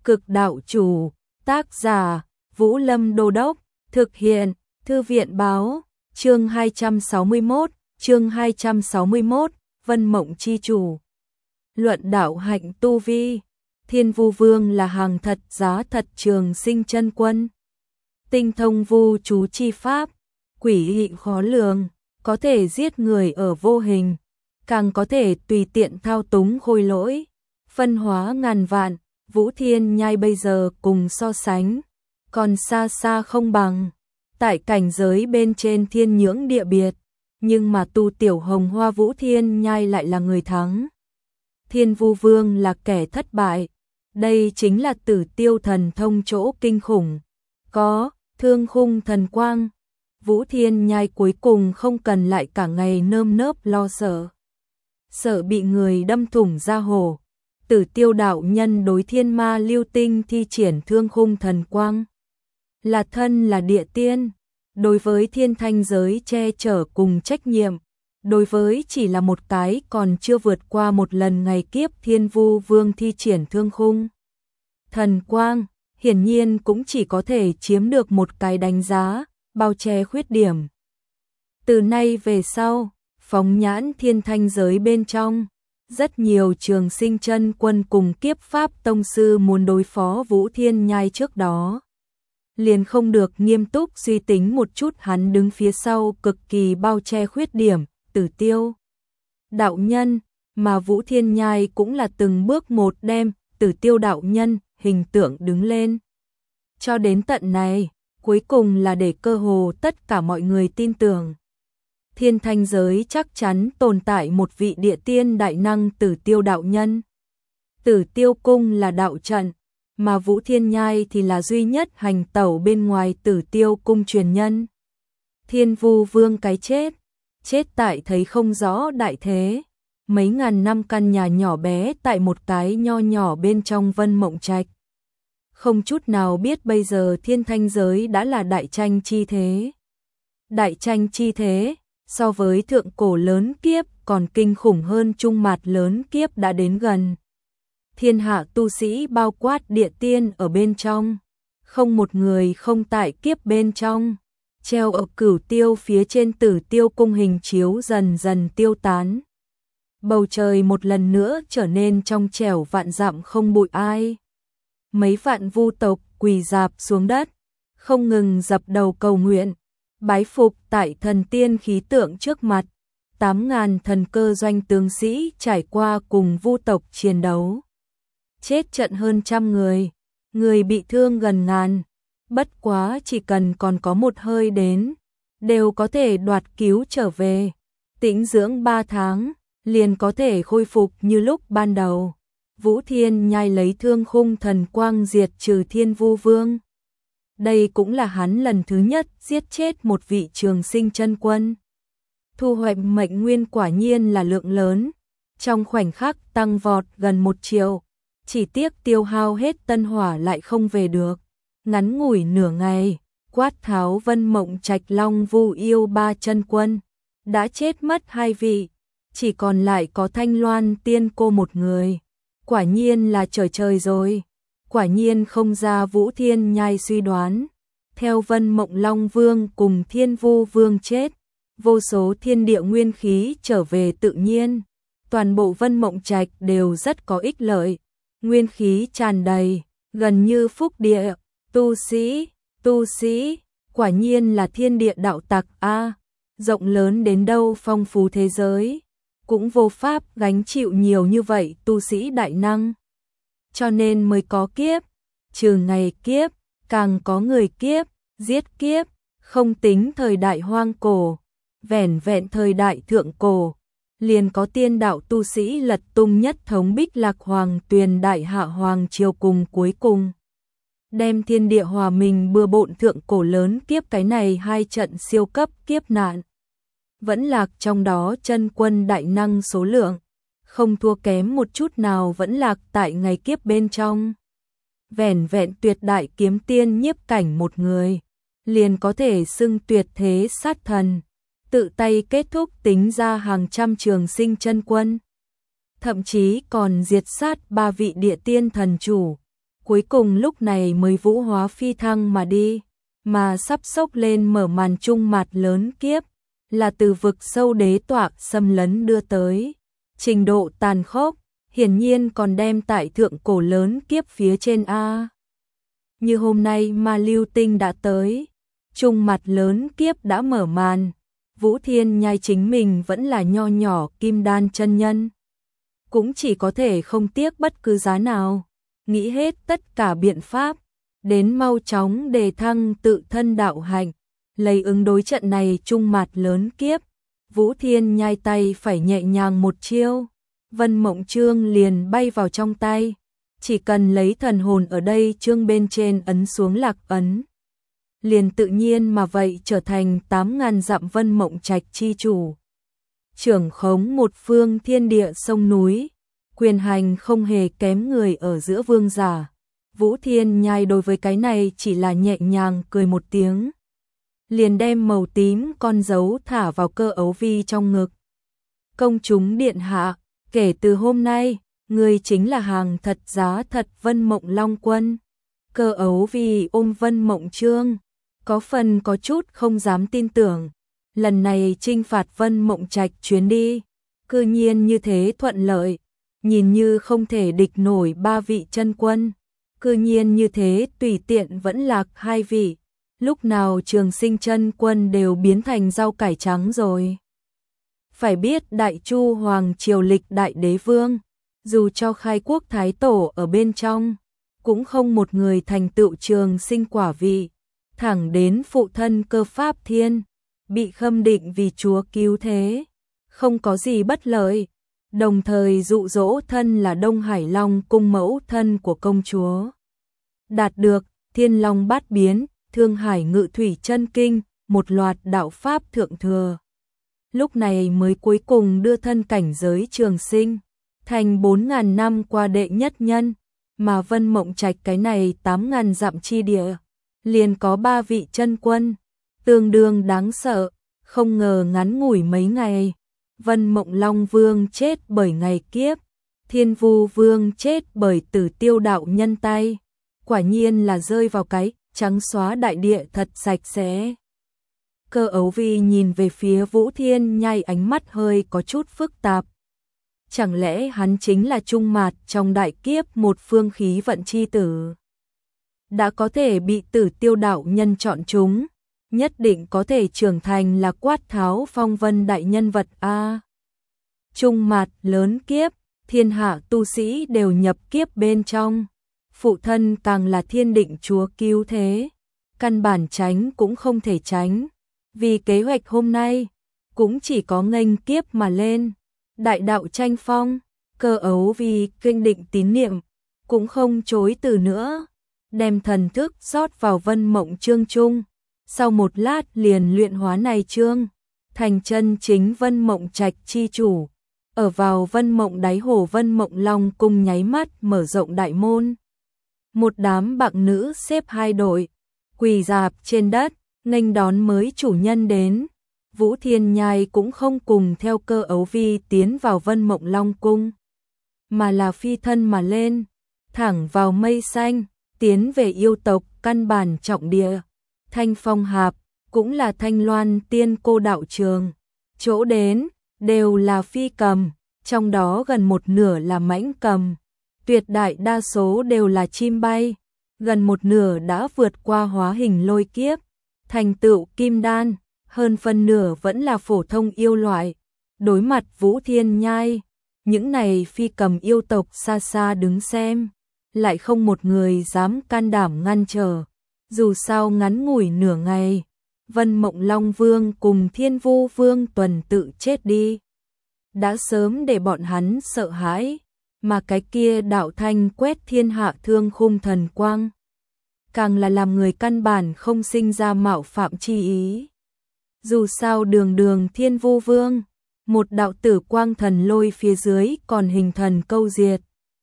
Cực đạo chủ, tác giả, Vũ Lâm Đô Đốc, thực hiện, Thư viện báo, chương 261, Vân Mộng Chi Chủ. Luận đạo hạnh tu vi, Thiên Vu Vương là hàng thật giá thật trường sinh chân quân. Tinh thông vu chú chi pháp, quỷ dị khó lường, có thể giết người ở vô hình, càng có thể tùy tiện thao túng khôi lỗi, phân hóa ngàn vạn. Vũ Thiên Nhai bây giờ cùng so sánh, còn xa xa không bằng. Tại cảnh giới bên trên thiên nhưỡng địa biệt, nhưng mà tu tiểu hồng hoa Vũ Thiên Nhai lại là người thắng. Thiên Vu Vương là kẻ thất bại. Đây chính là Tử Tiêu thần thông chỗ kinh khủng. Có Thương Khung thần quang, Vũ Thiên Nhai cuối cùng không cần lại cả ngày nơm nớp lo sợ. Sợ bị người đâm thủng da hổ. Tử Tiêu đạo nhân đối thiên ma lưu tinh thi triển Thương Khung thần quang. Là thân là địa tiên, đối với thiên thanh giới che chở cùng trách nhiệm, đối với chỉ là một cái còn chưa vượt qua một lần ngày kiếp Thiên Vu Vương thi triển Thương Khung thần quang, hiển nhiên cũng chỉ có thể chiếm được một cái đánh giá, bao che khuyết điểm. Từ nay về sau, phóng nhãn thiên thanh giới bên trong, rất nhiều trường sinh chân quân cùng kiếp pháp tông sư muốn đối phó Vũ Thiên Nhai trước đó. Liền không được nghiêm túc suy tính một chút hắn đứng phía sau cực kỳ bao che khuyết điểm, Tử Tiêu đạo nhân, mà Vũ Thiên Nhai cũng là từng bước một đem Tử Tiêu đạo nhân hình tượng đứng lên. Cho đến tận này, cuối cùng là để cơ hồ tất cả mọi người tin tưởng. Thiên thanh giới chắc chắn tồn tại một vị địa tiên đại năng Tử Tiêu đạo nhân. Tử Tiêu cung là đạo trận, mà Vũ Thiên Nhai thì là duy nhất hành tẩu bên ngoài Tử Tiêu cung truyền nhân. Thiên Vu Vương cái chết tại thấy không rõ đại thế, mấy ngàn năm căn nhà nhỏ bé tại một cái nho nhỏ bên trong Vân Mộng Trạch. Không chút nào biết bây giờ thiên thanh giới đã là đại tranh chi thế. Đại tranh chi thế, so với thượng cổ lớn kiếp còn kinh khủng hơn trung mạt lớn kiếp đã đến gần. Thiên hạ tu sĩ bao quát địa tiên ở bên trong, không một người không tại kiếp bên trong. Treo ở Cửu Tiêu phía trên Tử Tiêu cung hình chiếu dần dần tiêu tán. Bầu trời một lần nữa trở nên trong trẻo vạn dặm không bụi ai. Mấy vạn vu tộc quỳ rạp xuống đất, không ngừng dập đầu cầu nguyện, bái phục tại thần tiên khí tượng trước mặt. 8.000 thần cơ doanh tướng sĩ trải qua cùng vu tộc chiến đấu. Chết trận hơn trăm người bị thương gần ngàn. Bất quá chỉ cần còn có một hơi đến, đều có thể đoạt cứu trở về. Tĩnh dưỡng 3 tháng, liền có thể khôi phục như lúc ban đầu. Vũ Thiên Nhai lấy Thương Khung thần quang diệt trừ Thiên Vu Vương. Đây cũng là hắn lần thứ nhất giết chết một vị trường sinh chân quân. Thu hoạch mệnh nguyên quả nhiên là lượng lớn, trong khoảnh khắc tăng vọt gần 1 triệu. Chỉ tiếc tiêu hao hết tân hỏa lại không về được. Ngắn ngủi nửa ngày, quát tháo Vân Mộng Trạch Long Vu yêu 3 chân quân, đã chết mất 2 vị, chỉ còn lại có Thanh Loan tiên cô một người. Quả nhiên là trời rồi, quả nhiên không ra Vũ Thiên Nhai suy đoán. Theo Vân Mộng Long Vương cùng Thiên Vu Vương chết, vô số thiên địa nguyên khí trở về tự nhiên, toàn bộ Vân Mộng Trạch đều rất có ích lợi, nguyên khí tràn đầy, gần như phúc địa. Tu sĩ, quả nhiên là thiên địa đạo tặc a, rộng lớn đến đâu phong phú thế giới, cũng vô pháp gánh chịu nhiều như vậy tu sĩ đại năng. Cho nên mới có kiếp, trừ ngày kiếp, càng có người kiếp, giết kiếp, không tính thời đại hoang cổ, vẻn vẹn thời đại thượng cổ, liền có tiên đạo tu sĩ lật tung nhất thống Bích Lạc Hoàng Tuyền Đại Hạ Hoàng triều cùng cuối cùng. Đem thiên địa hòa mình bừa bộn thượng cổ lớn kiếp cái này 2 trận siêu cấp kiếp nạn. Vẫn lạc trong đó chân quân đại năng số lượng, không thua kém một chút nào vẫn lạc tại ngày kiếp bên trong. Vẻn vẹn tuyệt đại kiếm tiên nhiếp cảnh một người, liền có thể xưng tuyệt thế sát thần, tự tay kết thúc tính ra hàng trăm trường sinh chân quân. Thậm chí còn diệt sát 3 vị địa tiên thần chủ. cuối cùng lúc này mới vũ hóa phi thăng mà đi, mà sắp xốc lên mở màn trung mặt lớn kiếp, là từ vực sâu đế tọa xâm lấn đưa tới. Trình độ tàn khốc, hiển nhiên còn đem tại thượng cổ lớn kiếp phía trên A. Như hôm nay mà lưu tinh đã tới, trung mặt lớn kiếp đã mở màn, Vũ Thiên Nhai chính mình vẫn là nho nhỏ kim đan chân nhân. Cũng chỉ có thể không tiếc bất cứ giá nào, nghĩ hết tất cả biện pháp, đến mau chóng đề thăng tự thân đạo hạnh, lấy ứng đối trận này trung mặt lớn kiếp. Vũ Thiên Nhai tay phải nhẹ nhàng một chiêu, Vân Mộng Chương liền bay vào trong tay, chỉ cần lấy thần hồn ở đây chương bên trên ấn xuống lạc ấn, liền tự nhiên mà vậy trở thành 8.000 dặm Vân Mộng Trạch chi chủ. Trưởng khống một phương thiên địa sông núi, quyền hành không hề kém người ở giữa vương giả. Vũ Thiên Nhai đối với cái này chỉ là nhẹ nhàng cười một tiếng, liền đem màu tím con dấu thả vào cơ ấu vi trong ngực. Công chúng điện hạ, kể từ hôm nay, người chính là hàng thật giá thật Vân Mộng Long Quân. Cơ ấu vi ôm Vân Mộng Chương, có phần có chút không dám tin tưởng, lần này chinh phạt Vân Mộng Trạch chuyến đi, cư nhiên như thế thuận lợi, nhìn như không thể địch nổi 3 vị chân quân, cư nhiên như thế tùy tiện vẫn lạc 2 vị, lúc nào Trường Sinh chân quân đều biến thành rau cải trắng rồi. Phải biết Đại Chu Hoàng triều lịch đại đế vương, dù cho khai quốc thái tổ ở bên trong, cũng không một người thành tựu Trường Sinh quả vị, thẳng đến phụ thân Cơ Pháp Thiên bị khâm định vì chúa cứu thế, không có gì bất lợi, đồng thời dụ dỗ thân là Đông Hải Long cung mẫu thân của công chúa. Đạt được Thiên Long bát biến, Thương Hải ngự thủy chân kinh, một loạt đạo pháp thượng thừa. Lúc này mới cuối cùng đưa thân cảnh giới Trường Sinh thành 4.000 năm qua đệ nhất nhân, mà Vân Mộng Trạch cái này 8.000 dặm chi địa, liền có 3 vị chân quân, tương đương đáng sợ, không ngờ ngắn ngủi mấy ngày, Vân Mộng Long Vương chết bởi ngày kiếp, Thiên Vu Vương chết bởi Tử Tiêu đạo nhân tay, quả nhiên là rơi vào cái trắng xóa đại địa thật sạch sẽ. Cơ ấu vi nhìn về phía Vũ Thiên Nhai ánh mắt hơi có chút phức tạp. Chẳng lẽ hắn chính là trung mạt trong đại kiếp một phương khí vận chi tử? Đã có thể bị Tử Tiêu đạo nhân chọn chúng, nhất định có thể trưởng thành là Quát Tháo phong vân đại nhân vật a. Trung mạt lớn kiếp, thiên hạ tu sĩ đều nhập kiếp bên trong, phụ thân càng là thiên định chúa cứu thế, căn bản tránh cũng không thể tránh, vì kế hoạch hôm nay cũng chỉ có nghênh kiếp mà lên. Đại đạo tranh phong, cơ ấu vì kinh định tín niệm, cũng không chối từ nữa, đem thần thức rót vào Vân Mộng Chương trung, sau một lát liền luyện hóa này chương, thành chân chính Vân Mộng Trạch chi chủ, ở vào Vân Mộng đáy hồ Vân Mộng Long cung nháy mắt mở rộng đại môn. Một đám bặng nữ xếp 2 đội, quỳ rạp trên đất, nghênh đón mới chủ nhân đến. Vũ Thiên Nhai cũng không cùng theo cơ ấu vi tiến vào Vân Mộng Long cung, mà là phi thân mà lên, thẳng vào mây xanh, tiến về yêu tộc căn bản trọng địa, Thanh Phong Hạp, cũng là Thanh Loan Tiên Cô đạo trường, chỗ đến đều là phi cầm, trong đó gần một nửa là mãnh cầm, tuyệt đại đa số đều là chim bay, gần một nửa đã vượt qua hóa hình lôi kiếp, thành tựu kim đan, hơn phân nửa vẫn là phổ thông yêu loại. Đối mặt Vũ Thiên Nhai, những này phi cầm yêu tộc xa xa đứng xem, lại không một người dám can đảm ngăn trở. Dù sao ngắn ngủi nửa ngày, Vân Mộng Long Vương cùng Thiên Vu Vương tuần tự chết đi, đã sớm để bọn hắn sợ hãi, mà cái kia đạo thanh quét thiên hạ thương khung thần quang, càng là làm người căn bản không sinh ra mạo phạm chi ý. Dù sao đường đường Thiên Vu Vương, một đạo tử quang thần lôi phía dưới còn hình thần câu diệt,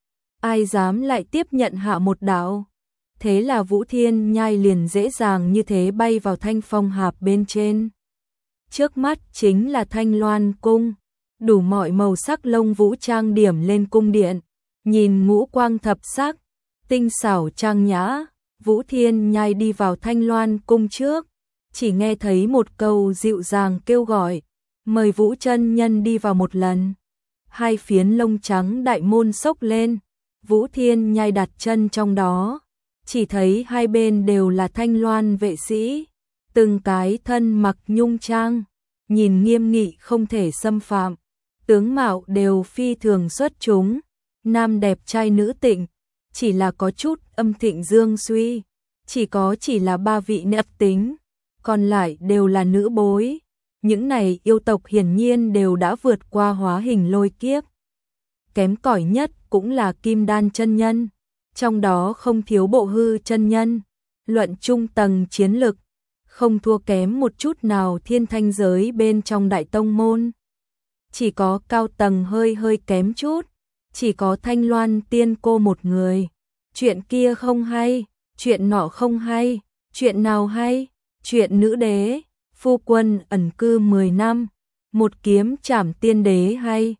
ai dám lại tiếp nhận hạ một đạo. Thế là Vũ Thiên Nhai liền dễ dàng như thế bay vào Thanh Phong Hạp bên trên. Trước mắt chính là Thanh Loan cung, đủ mọi màu sắc lông vũ trang điểm lên cung điện, nhìn ngũ quang thập sắc, tinh xảo trang nhã. Vũ Thiên Nhai đi vào Thanh Loan cung trước, chỉ nghe thấy một câu dịu dàng kêu gọi, mời Vũ chân nhân đi vào một lần. Hai phiến lông trắng đại môn xốc lên, Vũ Thiên Nhai đặt chân trong đó, chỉ thấy hai bên đều là Thanh Loan vệ sĩ, từng cái thân mặc nhung trang, nhìn nghiêm nghị không thể xâm phạm, tướng mạo đều phi thường xuất chúng, nam đẹp trai nữ tịnh, chỉ là có chút âm thịnh dương suy, chỉ là ba vị nữ tính, còn lại đều là nữ bối. Những này yêu tộc hiển nhiên đều đã vượt qua hóa hình lôi kiếp. Kém cỏi nhất cũng là Kim Đan chân nhân, trong đó không thiếu Bộ Hư chân nhân, luận trung tầng chiến lực, không thua kém một chút nào thiên thanh giới bên trong đại tông môn. Chỉ có cao tầng hơi kém chút, chỉ có Thanh Loan tiên cô một người. Chuyện kia không hay, chuyện nọ không hay, chuyện nào hay, chuyện nữ đế, phu quân ẩn cư 10 năm, một kiếm trảm tiên đế hay,